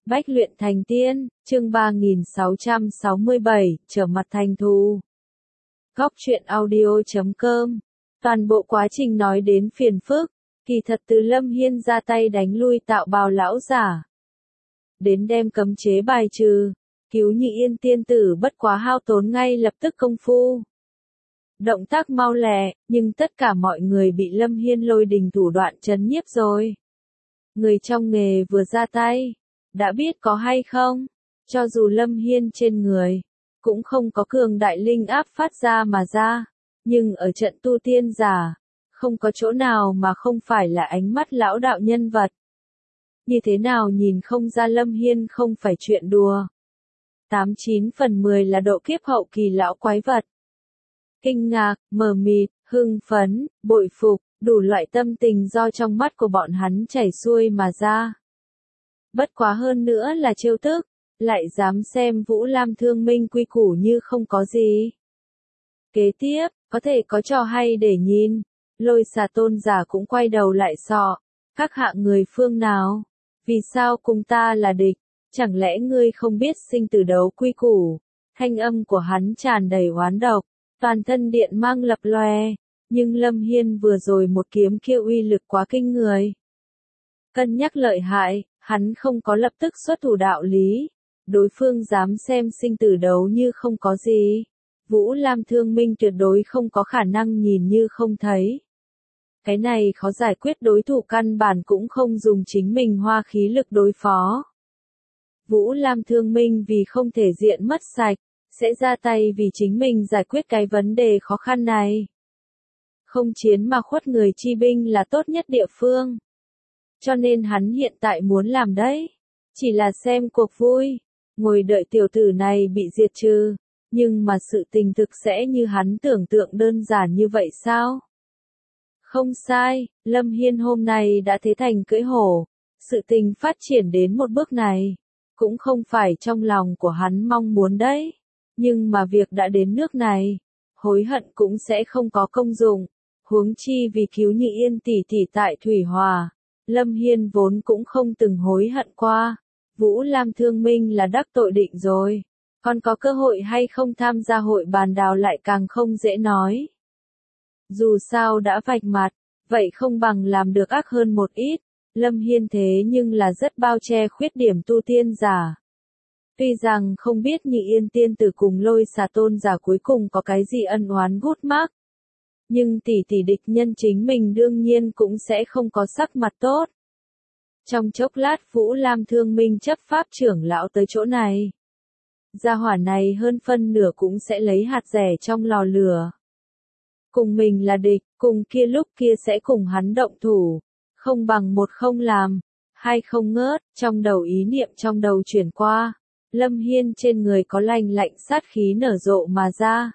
Bách luyện thành tiên, chương 3667, trở mặt thành thù. Góc truyện audio.com. Toàn bộ quá trình nói đến phiền phức, kỳ thật từ Lâm Hiên ra tay đánh lui Tạo Bào lão giả. Đến đem cấm chế bài trừ, cứu Nhị Yên tiên tử bất quá hao tốn ngay lập tức công phu. Động tác mau lẹ, nhưng tất cả mọi người bị Lâm Hiên lôi đình thủ đoạn trấn nhiếp rồi. Người trong nghề vừa ra tay, đã biết có hay không, cho dù Lâm Hiên trên người, cũng không có cường đại linh áp phát ra mà ra, nhưng ở trận tu tiên giả, không có chỗ nào mà không phải là ánh mắt lão đạo nhân vật. Như thế nào nhìn không ra Lâm Hiên không phải chuyện đùa. 89 phần 10 là độ kiếp hậu kỳ lão quái vật. Kinh ngạc, mờ mịt, hưng phấn, bội phục, đủ loại tâm tình do trong mắt của bọn hắn chảy xuôi mà ra. Bất quá hơn nữa là trêu tức, lại dám xem Vũ Lam Thương Minh quy củ như không có gì. Kế tiếp, có thể có trò hay để nhìn, Lôi Xà tôn giả cũng quay đầu lại sọ, các hạng người phương nào, vì sao cùng ta là địch, chẳng lẽ ngươi không biết sinh tử đấu quy củ, thanh âm của hắn tràn đầy oán độc, toàn thân điện mang lập lòe, nhưng Lâm Hiên vừa rồi một kiếm kia uy lực quá kinh người. Cân nhắc lợi hại, hắn không có lập tức xuất thủ đạo lý, đối phương dám xem sinh tử đấu như không có gì. Vũ Lam Thương Minh tuyệt đối không có khả năng nhìn như không thấy. Cái này khó giải quyết, đối thủ căn bản cũng không dùng chính mình hoa khí lực đối phó. Vũ Lam Thương Minh vì không thể diện mất sạch, sẽ ra tay vì chính mình giải quyết cái vấn đề khó khăn này. Không chiến mà khuất người chi binh là tốt nhất địa phương. Cho nên hắn hiện tại muốn làm đấy, chỉ là xem cuộc vui, ngồi đợi tiểu tử này bị diệt trừ, nhưng mà sự tình thực sẽ như hắn tưởng tượng đơn giản như vậy sao? Không sai, Lâm Hiên hôm nay đã thế thành cưỡi hổ, sự tình phát triển đến một bước này, cũng không phải trong lòng của hắn mong muốn đấy, nhưng mà việc đã đến nước này, hối hận cũng sẽ không có công dụng, huống chi vì cứu Nhị Yên tỷ tỷ tại Thủy Hòa. Lâm Hiên vốn cũng không từng hối hận qua, Vũ Lam Thương Minh là đắc tội định rồi, còn có cơ hội hay không tham gia hội bàn đào lại càng không dễ nói. Dù sao đã vạch mặt, vậy không bằng làm được ác hơn một ít, Lâm Hiên thế nhưng là rất bao che khuyết điểm tu tiên giả. Tuy rằng không biết Nhị Yên tiên tử cùng Lôi Xà tôn giả cuối cùng có cái gì ân oán gút mắc, nhưng tỷ tỷ địch nhân chính mình đương nhiên cũng sẽ không có sắc mặt tốt. Trong chốc lát Vũ Lam Thương Minh chấp pháp trưởng lão tới chỗ này. Gia hỏa này hơn phân nửa cũng sẽ lấy hạt rẻ trong lò lửa. Cùng mình là địch, cùng kia lúc kia sẽ cùng hắn động thủ. Không bằng một không làm, hai không ngớt, trong đầu ý niệm trong đầu chuyển qua. Lâm Hiên trên người có lành lạnh sát khí nở rộ mà ra.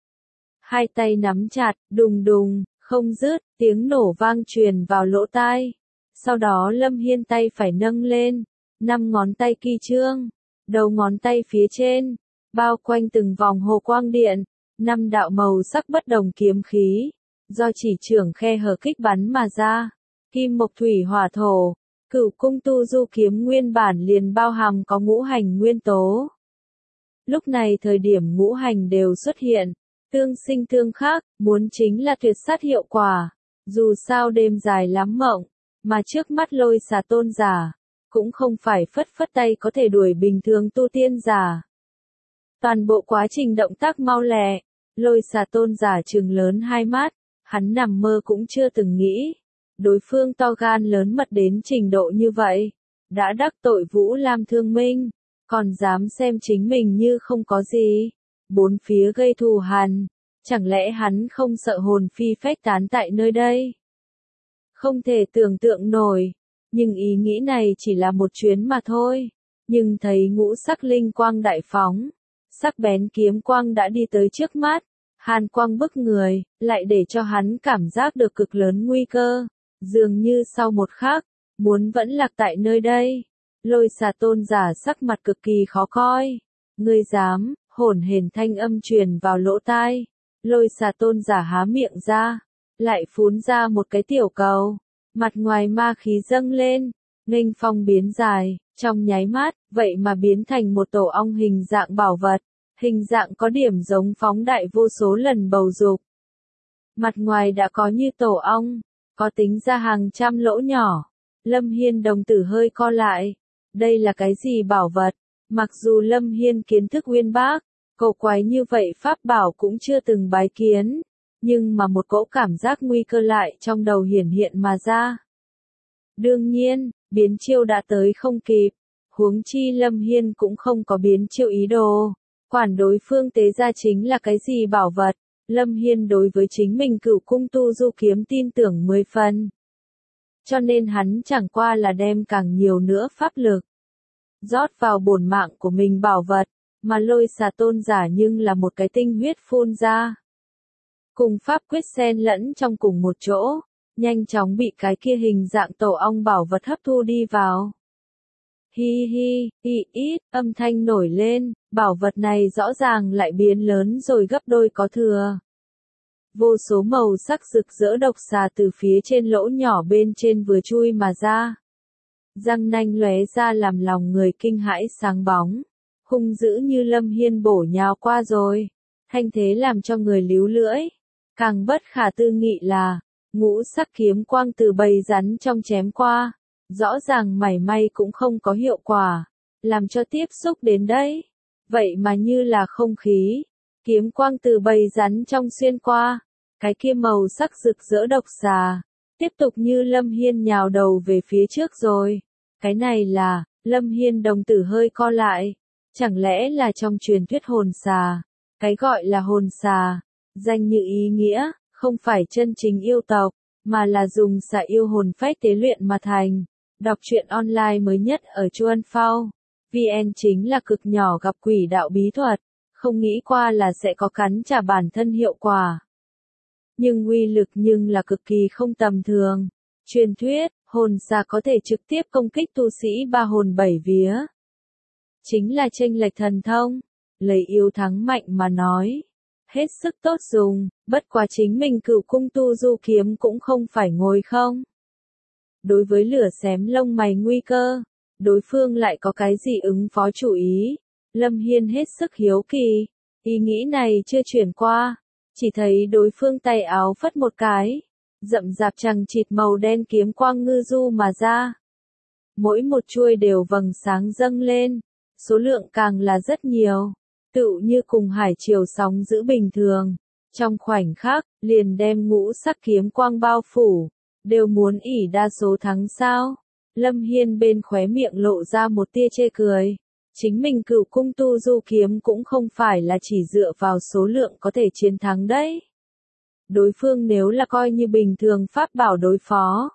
Hai tay nắm chặt, đùng đùng, không dứt, tiếng nổ vang truyền vào lỗ tai. Sau đó Lâm Hiên tay phải nâng lên, 5 ngón tay kỳ trương, đầu ngón tay phía trên, bao quanh từng vòng hồ quang điện, 5 đạo màu sắc bất đồng kiếm khí, do chỉ trưởng khe hở kích bắn mà ra. Kim mộc thủy hỏa thổ, Cửu cung tu du kiếm nguyên bản liền bao hàm có ngũ hành nguyên tố. Lúc này thời điểm ngũ hành đều xuất hiện, tương sinh tương khắc, muốn chính là tuyệt sát hiệu quả. Dù sao đêm dài lắm mộng, mà trước mắt Lôi Xà tôn giả, cũng không phải phất phất tay có thể đuổi bình thường tu tiên giả. Toàn bộ quá trình động tác mau lẹ, Lôi Xà tôn giả trừng lớn hai mắt, hắn nằm mơ cũng chưa từng nghĩ. Đối phương to gan lớn mật đến trình độ như vậy, đã đắc tội Vũ Lam Thương Minh, còn dám xem chính mình như không có gì, bốn phía gây thù hằn, chẳng lẽ hắn không sợ hồn phi phách tán tại nơi đây? Không thể tưởng tượng nổi, nhưng ý nghĩ này chỉ là một chuyến mà thôi, nhưng thấy ngũ sắc linh quang đại phóng, sắc bén kiếm quang đã đi tới trước mắt, hàn quang bức người, lại để cho hắn cảm giác được cực lớn nguy cơ. Dường như sau một khắc, muốn vẫn lạc tại nơi đây. Lôi Xà tôn giả sắc mặt cực kỳ khó coi. Ngươi dám, hổn hển thanh âm truyền vào lỗ tai. Lôi Xà tôn giả há miệng ra, lại phun ra một cái tiểu cầu. Mặt ngoài ma khí dâng lên, nghênh phong biến dài, Trong nháy mắt, vậy mà biến thành một tổ ong hình dạng bảo vật, hình dạng có điểm giống phóng đại vô số lần bầu dục. Mặt ngoài đã có như tổ ong, có tính ra hàng trăm lỗ nhỏ. Lâm Hiên đồng tử hơi co lại. Đây là cái gì bảo vật? Mặc dù Lâm Hiên kiến thức uyên bác, cổ quái như vậy pháp bảo cũng chưa từng bái kiến, nhưng mà một cỗ cảm giác nguy cơ lại trong đầu hiển hiện mà ra. Đương nhiên, biến chiêu đã tới không kịp, huống chi Lâm Hiên cũng không có biến chiêu ý đồ. Quản đối phương tế ra chính là cái gì bảo vật, Lâm Hiên đối với chính mình Cửu Cung Tu Du Kiếm tin tưởng 10 phần. Cho nên hắn chẳng qua là đem càng nhiều nữa pháp lực rót vào bổn mạng của mình bảo vật, mà Lôi Xà tôn giả nhưng là một cái tinh huyết phun ra. Cùng pháp quyết xen lẫn trong cùng một chỗ, nhanh chóng bị cái kia hình dạng tổ ong bảo vật hấp thu đi vào. Hi hi, ít, âm thanh nổi lên, bảo vật này rõ ràng lại biến lớn rồi gấp đôi có thừa. Vô số màu sắc rực rỡ độc xà từ phía trên lỗ nhỏ bên trên vừa chui mà ra. Răng nanh lóe ra làm lòng người kinh hãi sáng bóng, hung dữ như Lâm Hiên bổ nhào qua rồi, thanh thế làm cho người líu lưỡi. Càng bất khả tư nghị là, ngũ sắc kiếm quang từ bầy rắn trong chém qua, rõ ràng mảy may cũng không có hiệu quả, làm cho tiếp xúc đến đây. Vậy mà như là không khí, kiếm quang từ bầy rắn trong xuyên qua, cái kia màu sắc rực rỡ độc xà, tiếp tục như Lâm Hiên nhào đầu về phía trước rồi. Cái này là, Lâm Hiên đồng tử hơi co lại, chẳng lẽ là trong truyền thuyết hồn xà, cái gọi là hồn xà, danh như ý nghĩa, không phải chân chính yêu tộc, mà là dùng xà yêu hồn phách tế luyện mà thành. Đọc truyện online mới nhất ở Chuan Phao, VN chính là cực nhỏ gặp quỷ đạo bí thuật, không nghĩ qua là sẽ có cắn trả bản thân hiệu quả. Nhưng uy lực nhưng là cực kỳ không tầm thường. Truyền thuyết, hồn xà có thể trực tiếp công kích tu sĩ ba hồn bảy vía. Chính là chênh lệch thần thông, lấy yếu thắng mạnh mà nói. Hết sức tốt dùng, bất quá chính mình Cửu Cung Tu Du Kiếm cũng không phải ngồi không. Đối với lửa xém lông mày nguy cơ, đối phương lại có cái gì ứng phó chủ ý. Lâm Hiên hết sức hiếu kỳ, ý nghĩ này chưa chuyển qua, chỉ thấy đối phương tay áo phất một cái, rậm rạp chằng chịt màu đen kiếm quang ngư du mà ra. Mỗi một chuôi đều vầng sáng dâng lên, số lượng càng là rất nhiều, tựu như cùng hải triều sóng giữ bình thường. Trong khoảnh khắc, liền đem ngũ sắc kiếm quang bao phủ, đều muốn ỷ đa số thắng sao. Lâm Hiên bên khóe miệng lộ ra một tia chê cười. Chính mình Cửu Cung Tu Du Kiếm cũng không phải là chỉ dựa vào số lượng có thể chiến thắng đấy. Đối phương nếu là coi như bình thường pháp bảo đối phó,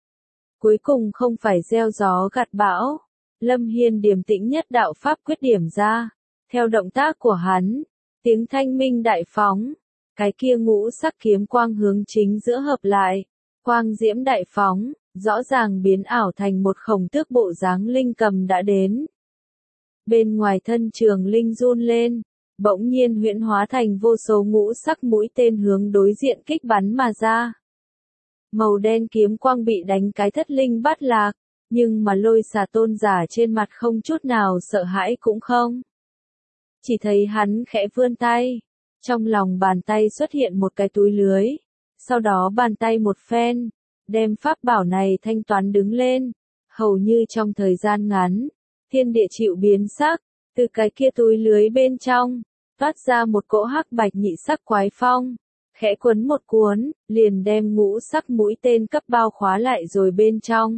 cuối cùng không phải gieo gió gặt bão. Lâm Hiên điềm tĩnh nhất đạo pháp quyết điểm ra, theo động tác của hắn, tiếng thanh minh đại phóng, cái kia ngũ sắc kiếm quang hướng chính giữa hợp lại, quang diễm đại phóng, rõ ràng biến ảo thành một khổng tước bộ dáng linh cầm đã đến. Bên ngoài thân trường linh run lên, bỗng nhiên huyễn hóa thành vô số ngũ sắc mũi tên hướng đối diện kích bắn mà ra. Màu đen kiếm quang bị đánh cái thất linh bát lạc, nhưng mà Lôi Xà tôn giả trên mặt không chút nào sợ hãi cũng không. Chỉ thấy hắn khẽ vươn tay, trong lòng bàn tay xuất hiện một cái túi lưới, sau đó bàn tay một phen, đem pháp bảo này thanh toán đứng lên, hầu như trong thời gian ngắn, thiên địa chịu biến sắc, từ cái kia túi lưới bên trong, toát ra một cỗ hắc bạch nhị sắc quái phong, khẽ quấn một cuốn, liền đem ngũ sắc mũi tên cấp bao khóa lại rồi bên trong.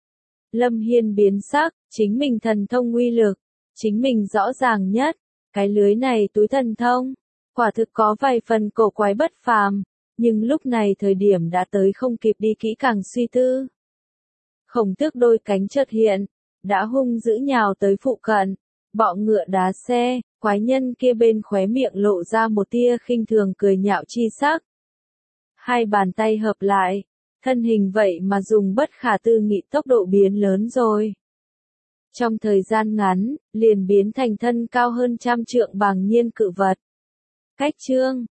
Lâm Hiên biến sắc, chính mình thần thông uy lực, chính mình rõ ràng nhất, cái lưới này túi thần thông, quả thực có vài phần cổ quái bất phàm, nhưng lúc này thời điểm đã tới không kịp đi kỹ càng suy tư. Khổng Tước đôi cánh chợt hiện, đã hung dữ nhào tới phụ cận, bọ ngựa đá xe, quái nhân kia bên khóe miệng lộ ra một tia khinh thường cười nhạo chi sắc. Hai bàn tay hợp lại, thân hình vậy mà dùng bất khả tư nghị tốc độ biến lớn rồi. Trong thời gian ngắn, liền biến thành thân cao hơn 100 trượng bàng nhiên cự vật. Cách chương